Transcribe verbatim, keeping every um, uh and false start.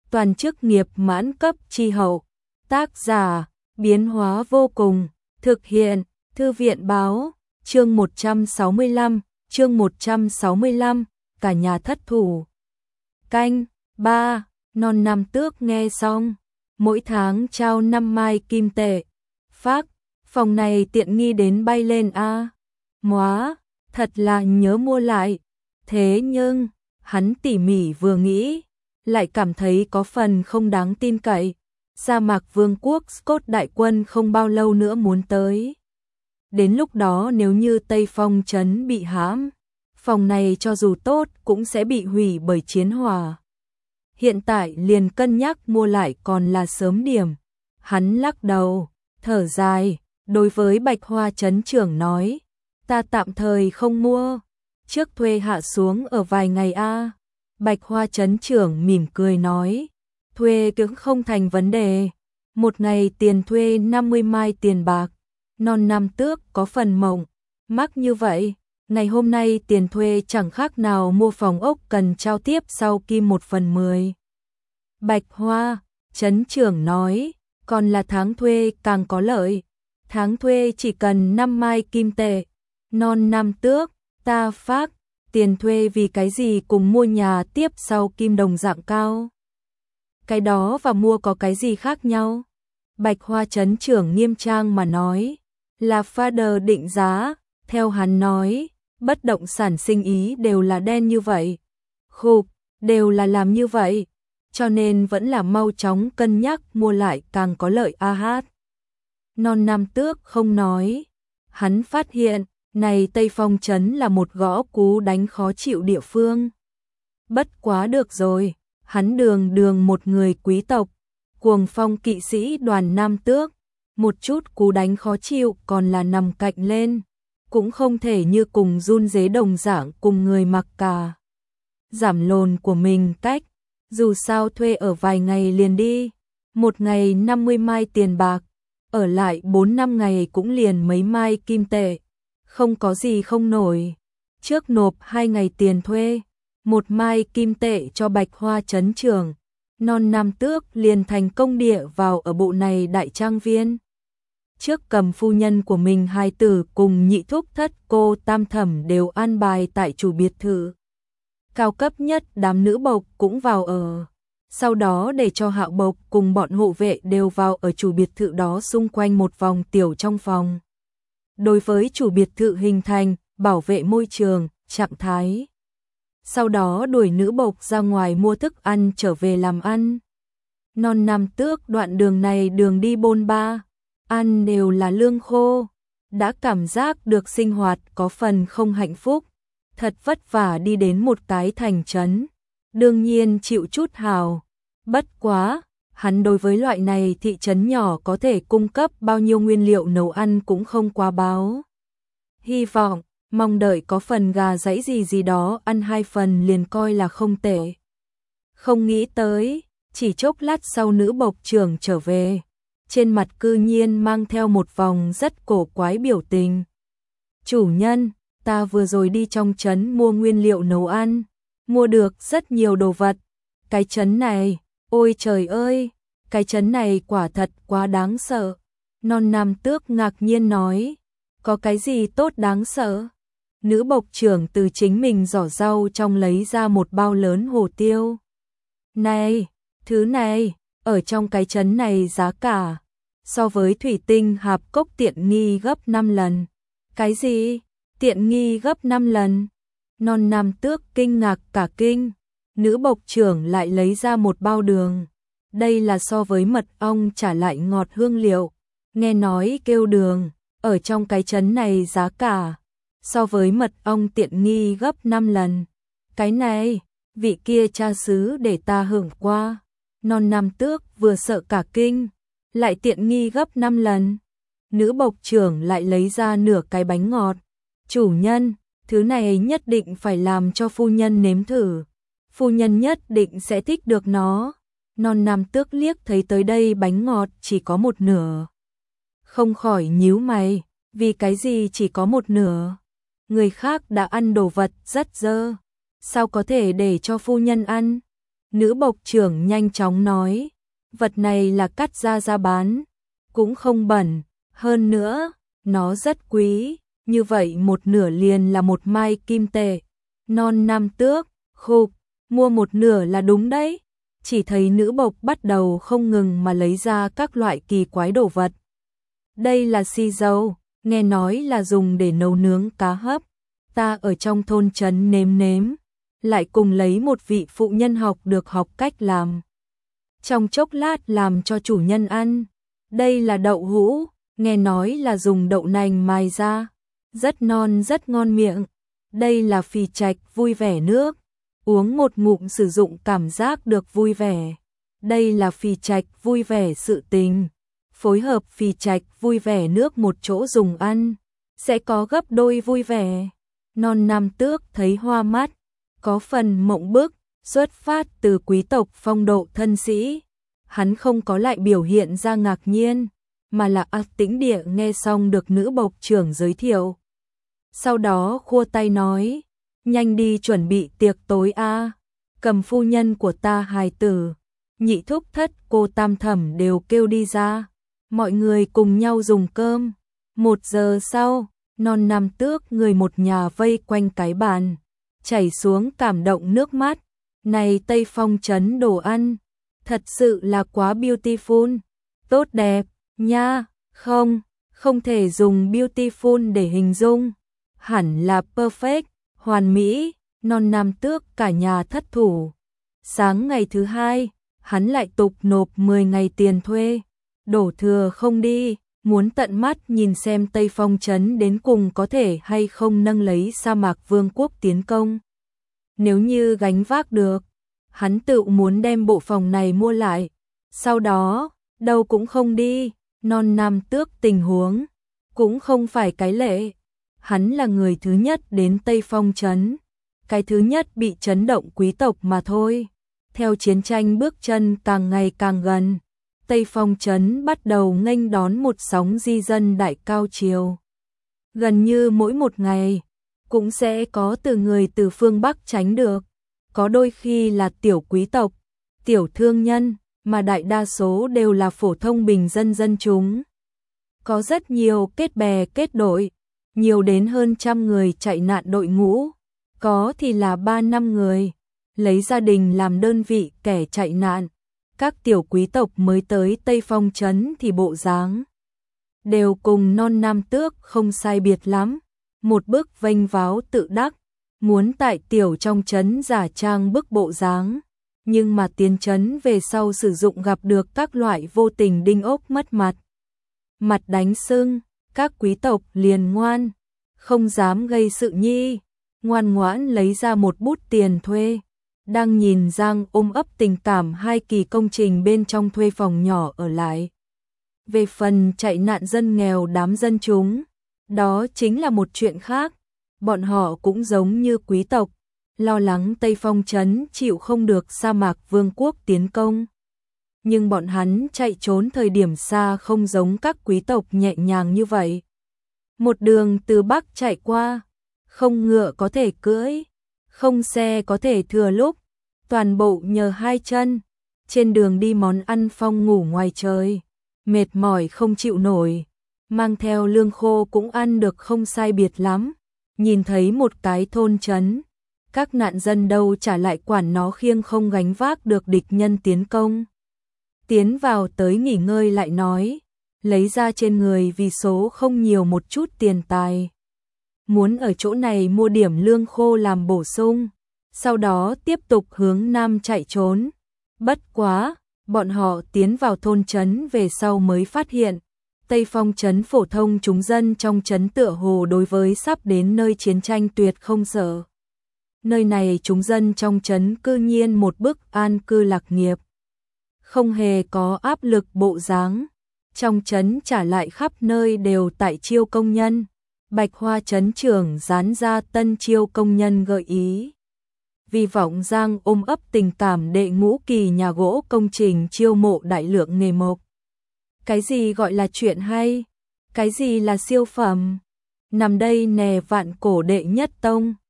toàn chức nghiệp mãn cấp chi hậu. Tác giả, biến hóa vô cùng, thực hiện, Thư viện báo, chương một trăm sáu mươi lăm, chương một trăm sáu mươi lăm, cả nhà thất thủ. Canh, ba, non năm tước nghe xong, mỗi tháng trao năm mai kim tệ. Phác, phòng này tiện nghi đến bay lên a. À. Móa, thật là nhớ mua lại. Thế nhưng, hắn tỉ mỉ vừa nghĩ, lại cảm thấy có phần không đáng tin cậy. Sa mạc vương quốc Scott đại quân không bao lâu nữa muốn tới. Đến lúc đó nếu như Tây Phong trấn bị hãm, phòng này cho dù tốt cũng sẽ bị hủy bởi chiến hỏa. Hiện tại liền cân nhắc mua lại còn là sớm điểm. Hắn lắc đầu, thở dài, đối với Bạch Hoa trấn trưởng nói, ta tạm thời không mua, trước thuê hạ xuống ở vài ngày a. Bạch Hoa trấn trưởng mỉm cười nói, thuê cũng không thành vấn đề, một ngày tiền thuê năm mươi mai tiền bạc. Non năm tước có phần mộng, mắc như vậy, ngày hôm nay tiền thuê chẳng khác nào mua phòng ốc cần trao tiếp sau kim một phần mười. Bạch Hoa, trấn trưởng nói, còn là tháng thuê càng có lợi, tháng thuê chỉ cần năm mai kim tệ. Non năm tước, ta phác, tiền thuê vì cái gì cùng mua nhà tiếp sau kim đồng dạng cao. Cái đó và mua có cái gì khác nhau? Bạch Hoa trấn trưởng nghiêm trang mà nói, là Father định giá, theo hắn nói, bất động sản sinh ý đều là đen như vậy. Khục, đều là làm như vậy, cho nên vẫn là mau chóng cân nhắc mua lại càng có lợi a hát. Non năm tước không nói, hắn phát hiện, này Tây Phong trấn là một gõ cú đánh khó chịu địa phương. Bất quá được rồi, hắn đường đường một người quý tộc, cuồng phong kỵ sĩ đoàn Nam Tước, một chút cú đánh khó chịu còn là nằm cạnh lên, cũng không thể như cùng run rế đồng dạng cùng người mặc cả. Giảm lồn của mình cách, dù sao thuê ở vài ngày liền đi, một ngày năm mươi mai tiền bạc, ở lại bốn năm ngày cũng liền mấy mai kim tệ, không có gì không nổi. Trước nộp hai ngày tiền thuê, một mai kim tệ cho Bạch Hoa trấn trưởng, non năm tước liền thành công địa vào ở bộ này đại trang viên. Trước cầm phu nhân của mình hai tử cùng nhị thúc thất cô tam thẩm đều an bài tại chủ biệt thự. Cao cấp nhất đám nữ bộc cũng vào ở. Sau đó để cho Hạo bộc cùng bọn hộ vệ đều vào ở chủ biệt thự đó xung quanh một vòng tiểu trong phòng. Đối với chủ biệt thự hình thành, bảo vệ môi trường, trạng thái. Sau đó đuổi nữ bộc ra ngoài mua thức ăn trở về làm ăn. Non năm tước đoạn đường này đường đi bôn ba, ăn đều là lương khô, đã cảm giác được sinh hoạt có phần không hạnh phúc, thật vất vả đi đến một cái thành trấn, đương nhiên chịu chút hào, bất quá, hắn đối với loại này thị trấn nhỏ có thể cung cấp bao nhiêu nguyên liệu nấu ăn cũng không quá báo. Hy vọng, mong đợi có phần gà giẫy gì gì đó ăn hai phần liền coi là không tệ. Không nghĩ tới, chỉ chốc lát sau nữ bộc trưởng trở về, trên mặt cư nhiên mang theo một vòng rất cổ quái biểu tình. Chủ nhân, ta vừa rồi đi trong trấn mua nguyên liệu nấu ăn, mua được rất nhiều đồ vật. Cái trấn này, ôi trời ơi, cái trấn này quả thật quá đáng sợ. Non năm tước ngạc nhiên nói, có cái gì tốt đáng sợ? Nữ bộc trưởng từ chính mình giỏ rau trong lấy ra một bao lớn hồ tiêu. Này, thứ này, ở trong cái trấn này giá cả, so với thủy tinh hạp cốc tiện nghi gấp năm lần. Cái gì? Tiện nghi gấp năm lần? Non năm tước kinh ngạc cả kinh. Nữ bộc trưởng lại lấy ra một bao đường. Đây là so với mật ong trả lại ngọt hương liệu. Nghe nói kêu đường, ở trong cái trấn này giá cả, so với mật ong tiện nghi gấp năm lần. Cái này, vị kia cha xứ để ta hưởng qua. Non năm tước vừa sợ cả kinh, lại tiện nghi gấp năm lần. Nữ bộc trưởng lại lấy ra nửa cái bánh ngọt. Chủ nhân, thứ này nhất định phải làm cho phu nhân nếm thử. Phu nhân nhất định sẽ thích được nó. Non năm tước liếc thấy tới đây bánh ngọt chỉ có một nửa. Không khỏi nhíu mày, vì cái gì chỉ có một nửa? Người khác đã ăn đồ vật rất dơ, sao có thể để cho phu nhân ăn? Nữ bộc trưởng nhanh chóng nói, vật này là cắt ra ra bán, cũng không bẩn, hơn nữa, nó rất quý, như vậy một nửa liền là một mai kim tệ. Non Nam Tước, khục, mua một nửa là đúng đấy. Chỉ thấy nữ bộc bắt đầu không ngừng mà lấy ra các loại kỳ quái đồ vật. Đây là xì dầu, nghe nói là dùng để nấu nướng cá hấp. Ta ở trong thôn trấn nếm nếm, lại cùng lấy một vị phụ nhân học được học cách làm. Trong chốc lát làm cho chủ nhân ăn. Đây là đậu hũ, nghe nói là dùng đậu nành mài ra, rất non rất ngon miệng. Đây là phì trạch vui vẻ nước, uống một ngụm sử dụng cảm giác được vui vẻ. Đây là phì trạch vui vẻ sự tình, phối hợp phì trạch vui vẻ nước một chỗ dùng ăn, sẽ có gấp đôi vui vẻ. Non Nam Tước thấy hoa mắt, có phần mộng bức, xuất phát từ quý tộc phong độ thân sĩ. Hắn không có lại biểu hiện ra ngạc nhiên, mà là ác tĩnh địa nghe xong được nữ bộc trưởng giới thiệu. Sau đó khua tay nói, nhanh đi chuẩn bị tiệc tối a, cầm phu nhân của ta hài tử, nhị thúc thất cô tam thẩm đều kêu đi ra, mọi người cùng nhau dùng cơm. Một giờ sau, Non Nam Tước người một nhà vây quanh cái bàn, chảy xuống cảm động nước mắt. Này Tây Phong trấn đồ ăn, thật sự là quá beautiful, tốt đẹp, nha, không, không thể dùng beautiful để hình dung, hẳn là perfect, hoàn mỹ. Non Nam Tước cả nhà thất thủ. Sáng ngày thứ hai, hắn lại tục nộp mười ngày tiền thuê, đổ thừa không đi, muốn tận mắt nhìn xem Tây Phong trấn đến cùng có thể hay không nâng lấy sa mạc vương quốc tiến công. Nếu như gánh vác được, hắn tự muốn đem bộ phòng này mua lại, sau đó, đâu cũng không đi. Non Nam Tước tình huống cũng không phải cái lệ, hắn là người thứ nhất đến Tây Phong trấn, cái thứ nhất bị chấn động quý tộc mà thôi. Theo chiến tranh bước chân càng ngày càng gần, Tây Phong trấn bắt đầu nghênh đón một sóng di dân đại cao triều. Gần như mỗi một ngày, cũng sẽ có từ người từ phương Bắc tránh được, có đôi khi là tiểu quý tộc, tiểu thương nhân, mà đại đa số đều là phổ thông bình dân dân chúng. Có rất nhiều kết bè kết đội, nhiều đến hơn trăm người chạy nạn đội ngũ, có thì là ba năm người, lấy gia đình làm đơn vị kẻ chạy nạn. Các tiểu quý tộc mới tới Tây Phong trấn thì bộ dáng đều cùng Non Nam Tước không sai biệt lắm, một bức vênh váo tự đắc, muốn tại tiểu trong trấn giả trang bức bộ dáng, nhưng mà tiến trấn về sau sử dụng gặp được các loại vô tình đinh ốc mất mặt. Mặt đánh sưng, các quý tộc liền ngoan, không dám gây sự nhi, ngoan ngoãn lấy ra một bút tiền thuê. Đang nhìn Giang ôm ấp tình cảm hai kỳ công trình bên trong thuê phòng nhỏ ở lại. Về phần chạy nạn dân nghèo đám dân chúng, đó chính là một chuyện khác. Bọn họ cũng giống như quý tộc, lo lắng Tây Phong trấn chịu không được sa mạc vương quốc tiến công. Nhưng bọn hắn chạy trốn thời điểm xa không giống các quý tộc nhẹ nhàng như vậy. Một đường từ Bắc chạy qua, không ngựa có thể cưỡi, không xe có thể thừa lúc, toàn bộ nhờ hai chân, trên đường đi món ăn phong ngủ ngoài trời, mệt mỏi không chịu nổi, mang theo lương khô cũng ăn được không sai biệt lắm. Nhìn thấy một cái thôn trấn, các nạn dân đâu trả lại quản nó khiêng không gánh vác được địch nhân tiến công. Tiến vào tới nghỉ ngơi lại nói, lấy ra trên người vì số không nhiều một chút tiền tài. Muốn ở chỗ này mua điểm lương khô làm bổ sung, sau đó tiếp tục hướng nam chạy trốn. Bất quá, bọn họ tiến vào thôn trấn về sau mới phát hiện, Tây Phong trấn phổ thông chúng dân trong trấn tựa hồ đối với sắp đến nơi chiến tranh tuyệt không sợ. Nơi này chúng dân trong trấn cư nhiên một bức an cư lạc nghiệp, không hề có áp lực bộ dáng. Trong trấn trả lại khắp nơi đều tại chiêu công nhân. Bạch Hoa trấn trưởng dán ra tân chiêu công nhân gợi ý. Vì vọng Giang ôm ấp tình cảm đệ ngũ kỳ nhà gỗ công trình chiêu mộ đại lượng nghề mộc. Cái gì gọi là chuyện hay? Cái gì là siêu phẩm? Nằm đây nè vạn cổ đệ nhất tông.